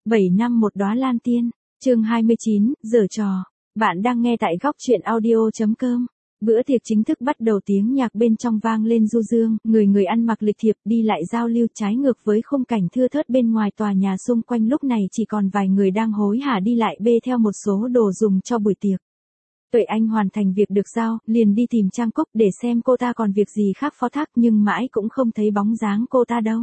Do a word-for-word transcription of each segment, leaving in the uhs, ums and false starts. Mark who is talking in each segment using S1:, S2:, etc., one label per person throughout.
S1: bảy năm một đóa lan tiên, chương hai mươi chín, giở trò. Bạn đang nghe tại góc truyện audio.com. Bữa tiệc chính thức bắt đầu, tiếng nhạc bên trong vang lên du dương, người người ăn mặc lịch thiệp đi lại giao lưu, trái ngược với khung cảnh thưa thớt bên ngoài tòa nhà. Xung quanh lúc này chỉ còn vài người đang hối hả đi lại bê theo một số đồ dùng cho buổi tiệc. Tuệ Anh hoàn thành việc được giao, liền đi tìm Trang Cúc để xem cô ta còn việc gì khác phó thác, nhưng mãi cũng không thấy bóng dáng cô ta đâu.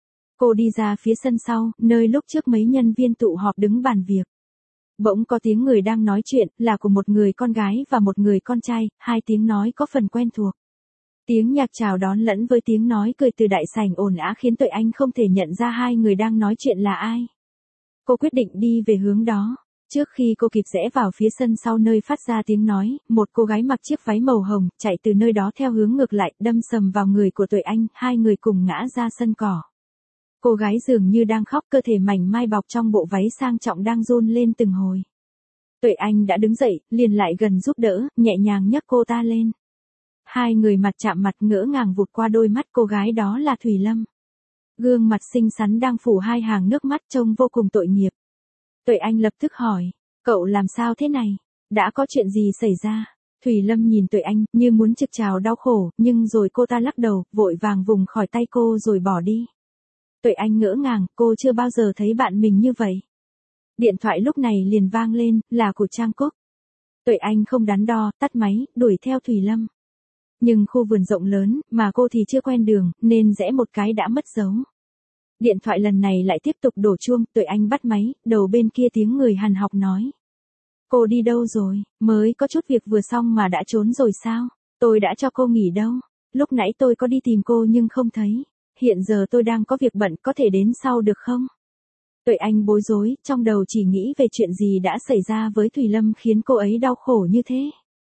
S1: Cô đi ra phía sân sau, nơi lúc trước mấy nhân viên tụ họp đứng bàn việc. Bỗng có tiếng người đang nói chuyện, là của một người con gái và một người con trai, hai tiếng nói có phần quen thuộc. Tiếng nhạc chào đón lẫn với tiếng nói cười từ đại sảnh ồn ào khiến Tuệ Anh không thể nhận ra hai người đang nói chuyện là ai. Cô quyết định đi về hướng đó. Trước khi cô kịp rẽ vào phía sân sau nơi phát ra tiếng nói, một cô gái mặc chiếc váy màu hồng, chạy từ nơi đó theo hướng ngược lại, đâm sầm vào người của Tuệ Anh, hai người cùng ngã ra sân cỏ. Cô gái dường như đang khóc, cơ thể mảnh mai bọc trong bộ váy sang trọng đang run lên từng hồi. Tuệ Anh đã đứng dậy, liền lại gần giúp đỡ, nhẹ nhàng nhấc cô ta lên. Hai người mặt chạm mặt, ngỡ ngàng vụt qua đôi mắt cô gái, đó là Thùy Lâm. Gương mặt xinh xắn đang phủ hai hàng nước mắt, trông vô cùng tội nghiệp. Tuệ Anh lập tức hỏi, cậu làm sao thế này? Đã có chuyện gì xảy ra? Thùy Lâm nhìn Tuệ Anh, như muốn trực trào đau khổ, nhưng rồi cô ta lắc đầu, vội vàng vùng khỏi tay cô rồi bỏ đi. Tuệ Anh ngỡ ngàng, cô chưa bao giờ thấy bạn mình như vậy. Điện thoại lúc này liền vang lên, là của Trang Cúc. Tuệ Anh không đắn đo, tắt máy, đuổi theo Thùy Lâm. Nhưng khu vườn rộng lớn, mà cô thì chưa quen đường, nên rẽ một cái đã mất dấu. Điện thoại lần này lại tiếp tục đổ chuông, Tuệ Anh bắt máy, đầu bên kia tiếng người hằn học nói. Cô đi đâu rồi, mới có chút việc vừa xong mà đã trốn rồi sao? Tôi đã cho cô nghỉ đâu. Lúc nãy tôi có đi tìm cô nhưng không thấy. Hiện giờ tôi đang có việc bận, có thể đến sau được không? Tuệ Anh bối rối, trong đầu chỉ nghĩ về chuyện gì đã xảy ra với Thùy Lâm khiến cô ấy đau khổ như thế.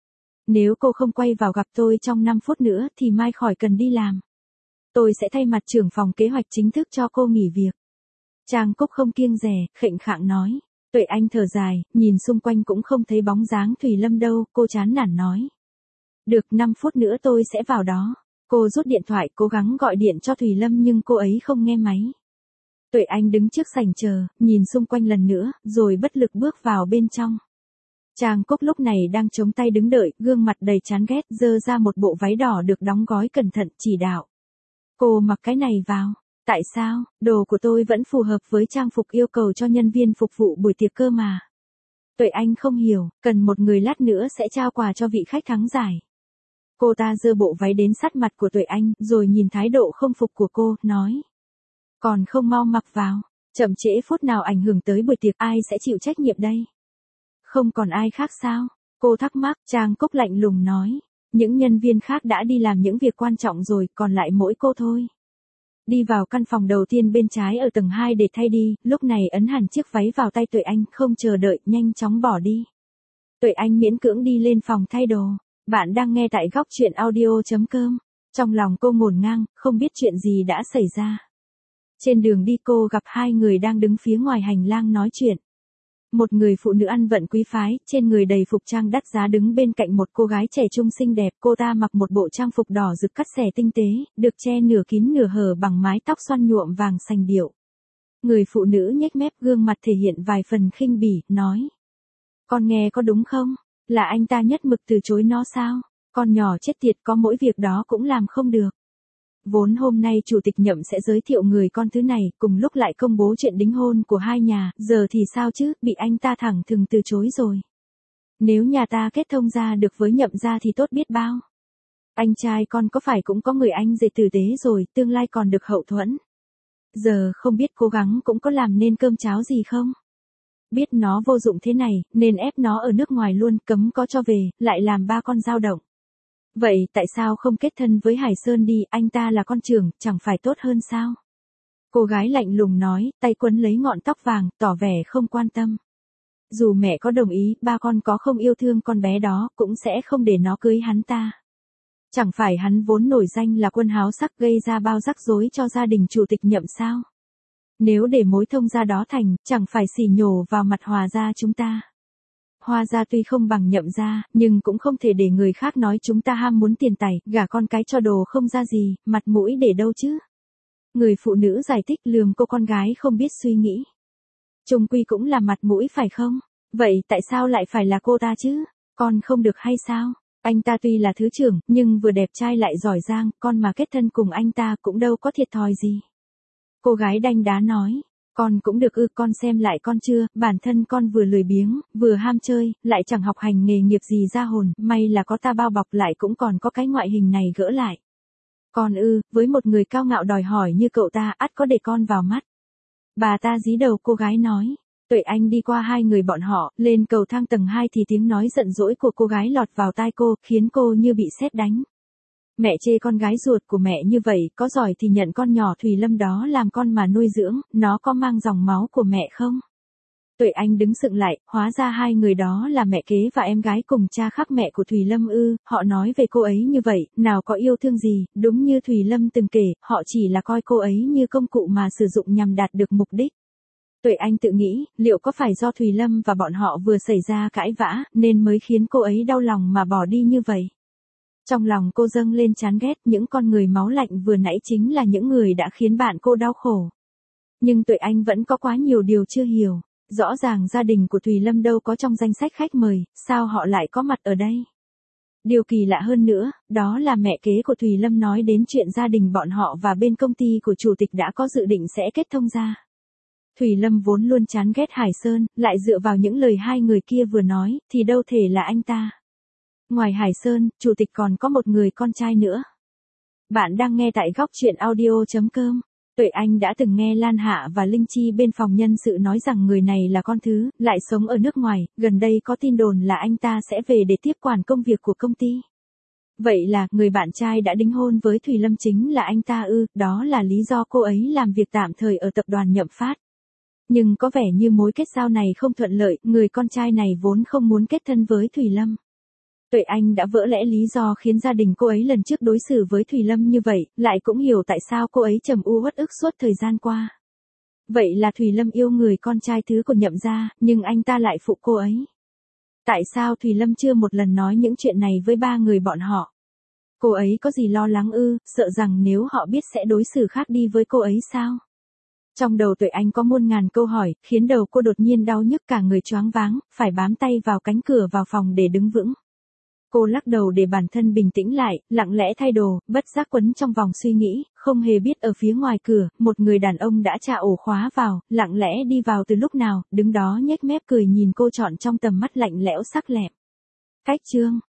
S1: Nếu cô không quay vào gặp tôi trong năm phút nữa thì mai khỏi cần đi làm. Tôi sẽ thay mặt trưởng phòng kế hoạch chính thức cho cô nghỉ việc. Trang Cúc không kiêng dè, khệnh khạng nói. Tuệ Anh thở dài, nhìn xung quanh cũng không thấy bóng dáng Thùy Lâm đâu, cô chán nản nói. Được, năm phút nữa tôi sẽ vào đó. Cô rút điện thoại, cố gắng gọi điện cho Thùy Lâm nhưng cô ấy không nghe máy. Tuệ Anh đứng trước sảnh chờ, nhìn xung quanh lần nữa, rồi bất lực bước vào bên trong. Trang Cúc lúc này đang chống tay đứng đợi, gương mặt đầy chán ghét, giơ ra một bộ váy đỏ được đóng gói cẩn thận, chỉ đạo. Cô mặc cái này vào. Tại sao? Đồ của tôi vẫn phù hợp với trang phục yêu cầu cho nhân viên phục vụ buổi tiệc cơ mà. Tuệ Anh không hiểu, cần một người lát nữa sẽ trao quà cho vị khách thắng giải. Cô ta giơ bộ váy đến sát mặt của Tuệ Anh, rồi nhìn thái độ không phục của cô, nói. Còn không mau mặc vào, chậm trễ phút nào ảnh hưởng tới buổi tiệc, ai sẽ chịu trách nhiệm đây? Không còn ai khác sao? Cô thắc mắc. Trang Cúc lạnh lùng nói. Những nhân viên khác đã đi làm những việc quan trọng rồi, còn lại mỗi cô thôi. Đi vào căn phòng đầu tiên bên trái ở tầng hai để thay đi, lúc này ấn hẳn chiếc váy vào tay Tuệ Anh, không chờ đợi, nhanh chóng bỏ đi. Tuệ Anh miễn cưỡng đi lên phòng thay đồ. Bạn đang nghe tại góc truyện audio.com. Trong lòng cô ngổn ngang, không biết chuyện gì đã xảy ra. Trên đường đi cô gặp hai người đang đứng phía ngoài hành lang nói chuyện. Một người phụ nữ ăn vận quý phái, trên người đầy phục trang đắt giá đứng bên cạnh một cô gái trẻ trung xinh đẹp. Cô ta mặc một bộ trang phục đỏ rực cắt xẻ tinh tế, được che nửa kín nửa hở bằng mái tóc xoăn nhuộm vàng sành điệu. Người phụ nữ nhếch mép, gương mặt thể hiện vài phần khinh bỉ, nói. Con nghe có đúng không? Là anh ta nhất mực từ chối nó sao? Con nhỏ chết tiệt, có mỗi việc đó cũng làm không được. Vốn hôm nay chủ tịch Nhậm sẽ giới thiệu người con thứ này, cùng lúc lại công bố chuyện đính hôn của hai nhà, giờ thì sao chứ, bị anh ta thẳng thừng từ chối rồi. Nếu nhà ta kết thông ra được với Nhậm gia thì tốt biết bao. Anh trai con có phải cũng có người anh rể tử tế rồi, tương lai còn được hậu thuẫn. Giờ không biết cố gắng cũng có làm nên cơm cháo gì không? Biết nó vô dụng thế này, nên ép nó ở nước ngoài luôn, cấm có cho về, lại làm ba con dao động. Vậy tại sao không kết thân với Hải Sơn đi, anh ta là con trưởng, chẳng phải tốt hơn sao? Cô gái lạnh lùng nói, tay quấn lấy ngọn tóc vàng, tỏ vẻ không quan tâm. Dù mẹ có đồng ý, ba con có không yêu thương con bé đó, cũng sẽ không để nó cưới hắn ta. Chẳng phải hắn vốn nổi danh là quân háo sắc, gây ra bao rắc rối cho gia đình chủ tịch Nhậm sao? Nếu để mối thông gia đó thành, chẳng phải xỉ nhổ vào mặt Hòa gia chúng ta. Hoa gia tuy không bằng Nhậm gia, nhưng cũng không thể để người khác nói chúng ta ham muốn tiền tài, gả con cái cho đồ không ra gì, mặt mũi để đâu chứ. Người phụ nữ giải thích, lườm cô con gái không biết suy nghĩ. Chung quy cũng là mặt mũi phải không? Vậy tại sao lại phải là cô ta chứ? Con không được hay sao? Anh ta tuy là thứ trưởng, nhưng vừa đẹp trai lại giỏi giang, con mà kết thân cùng anh ta cũng đâu có thiệt thòi gì. Cô gái đanh đá nói, con cũng được ư, con xem lại con chưa, bản thân con vừa lười biếng, vừa ham chơi, lại chẳng học hành nghề nghiệp gì ra hồn, may là có ta bao bọc lại cũng còn có cái ngoại hình này gỡ lại. Con ư, với một người cao ngạo đòi hỏi như cậu ta, ắt có để con vào mắt. Bà ta dí đầu cô gái nói. Tuệ Anh đi qua hai người bọn họ, lên cầu thang tầng hai thì tiếng nói giận dỗi của cô gái lọt vào tai cô, khiến cô như bị sét đánh. Mẹ chê con gái ruột của mẹ như vậy, có giỏi thì nhận con nhỏ Thùy Lâm đó làm con mà nuôi dưỡng, nó có mang dòng máu của mẹ không? Tuệ Anh đứng sững lại, hóa ra hai người đó là mẹ kế và em gái cùng cha khác mẹ của Thùy Lâm ư, họ nói về cô ấy như vậy, nào có yêu thương gì, đúng như Thùy Lâm từng kể, họ chỉ là coi cô ấy như công cụ mà sử dụng nhằm đạt được mục đích. Tuệ Anh tự nghĩ, liệu có phải do Thùy Lâm và bọn họ vừa xảy ra cãi vã, nên mới khiến cô ấy đau lòng mà bỏ đi như vậy? Trong lòng cô dâng lên chán ghét, những con người máu lạnh vừa nãy chính là những người đã khiến bạn cô đau khổ. Nhưng Tuệ Anh vẫn có quá nhiều điều chưa hiểu. Rõ ràng gia đình của Thùy Lâm đâu có trong danh sách khách mời, sao họ lại có mặt ở đây? Điều kỳ lạ hơn nữa, đó là mẹ kế của Thùy Lâm nói đến chuyện gia đình bọn họ và bên công ty của chủ tịch đã có dự định sẽ kết thông ra. Thùy Lâm vốn luôn chán ghét Hải Sơn, lại dựa vào những lời hai người kia vừa nói, thì đâu thể là anh ta. Ngoài Hải Sơn, chủ tịch còn có một người con trai nữa. Bạn đang nghe tại góc truyện audio chấm com. Tuệ Anh đã từng nghe Lan Hạ và Linh Chi bên phòng nhân sự nói rằng người này là con thứ, lại sống ở nước ngoài, gần đây có tin đồn là anh ta sẽ về để tiếp quản công việc của công ty. Vậy là, người bạn trai đã đính hôn với Thùy Lâm chính là anh ta ư, đó là lý do cô ấy làm việc tạm thời ở tập đoàn Nhậm Phát. Nhưng có vẻ như mối kết giao này không thuận lợi, người con trai này vốn không muốn kết thân với Thùy Lâm. Tuệ Anh đã vỡ lẽ lý do khiến gia đình cô ấy lần trước đối xử với Thùy Lâm như vậy, lại cũng hiểu tại sao cô ấy trầm u uất ức suốt thời gian qua. Vậy là Thùy Lâm yêu người con trai thứ của Nhậm gia, nhưng anh ta lại phụ cô ấy. Tại sao Thùy Lâm chưa một lần nói những chuyện này với ba người bọn họ? Cô ấy có gì lo lắng ư, sợ rằng nếu họ biết sẽ đối xử khác đi với cô ấy sao? Trong đầu Tuệ Anh có muôn ngàn câu hỏi, khiến đầu cô đột nhiên đau nhức cả người choáng váng, phải bám tay vào cánh cửa vào phòng để đứng vững. Cô lắc đầu để bản thân bình tĩnh lại, lặng lẽ thay đồ, bất giác quấn trong vòng suy nghĩ, không hề biết ở phía ngoài cửa, một người đàn ông đã tra ổ khóa vào, lặng lẽ đi vào từ lúc nào, đứng đó nhếch mép cười nhìn cô trọn trong tầm mắt lạnh lẽo sắc lẹm. Cách chương